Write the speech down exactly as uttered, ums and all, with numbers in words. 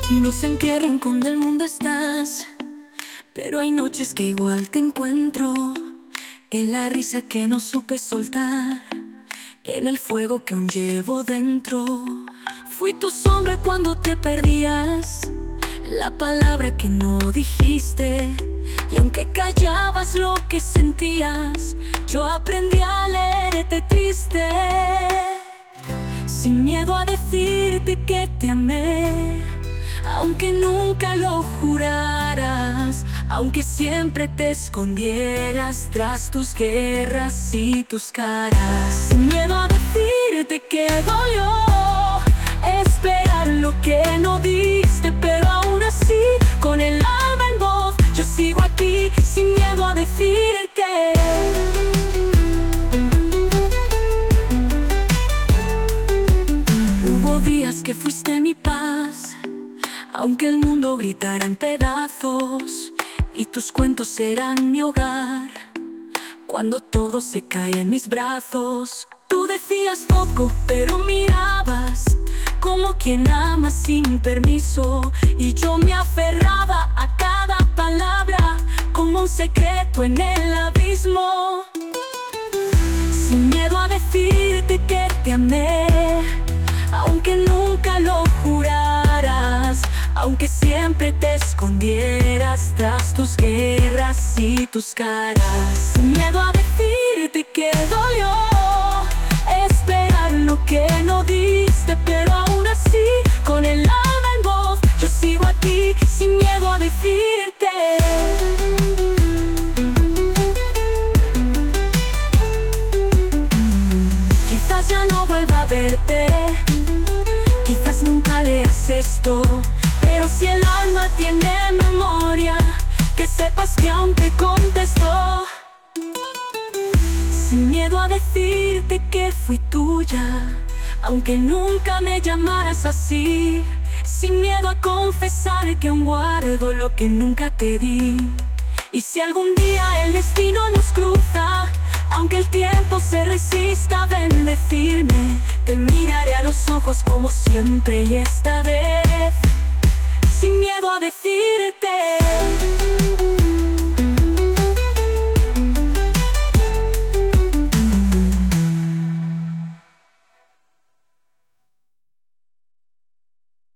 No se entierran con el mundo estás, pero hay noches que igual te encuentro, en la risa que no supe soltar, en el fuego que aún llevo dentro. Fui tu sombra cuando te perdías, la palabra que no dijiste, y aunque callabas lo que sentías, yo aprendí a leerte triste. Sin miedo a decirte que te amé, aunque nunca lo juraras, aunque siempre te escondieras tras tus guerras y tus caras. Sin miedo a decirte que dolió esperar lo que no diste, pero aún así, con el alma en voz, yo sigo aquí, sin miedo a decirte. Hubo días que fuiste mi paz, aunque el mundo gritara en pedazos, y tus cuentos eran mi hogar. Cuando todo se cae en mis brazos, tú decías poco, pero mirabas como quien ama sin permiso, y yo me aferraba a cada palabra como un secreto en el abismo. Sin miedo a decirte que te amé, aunque nunca lo juraras, aunque siempre te escondieras tras tus guerras y tus caras. Sin miedo a decirte que dolió esperar lo que no diste, pero aún así, con el alma en voz, yo sigo aquí, sin miedo a decirte. Quizás ya no vuelva a verte, quizás nunca leas esto, pero si el alma tiene memoria, que sepas que aún te contesto. Sin miedo a decirte que fui tuya, aunque nunca me llamaras así. Sin miedo a confesar que aún guardo lo que nunca te di. Y si algún día el destino nos cruza, aunque el tiempo se resista a bendecirme, te miraré a los ojos como siempre, y esta vez sin miedo a decirte.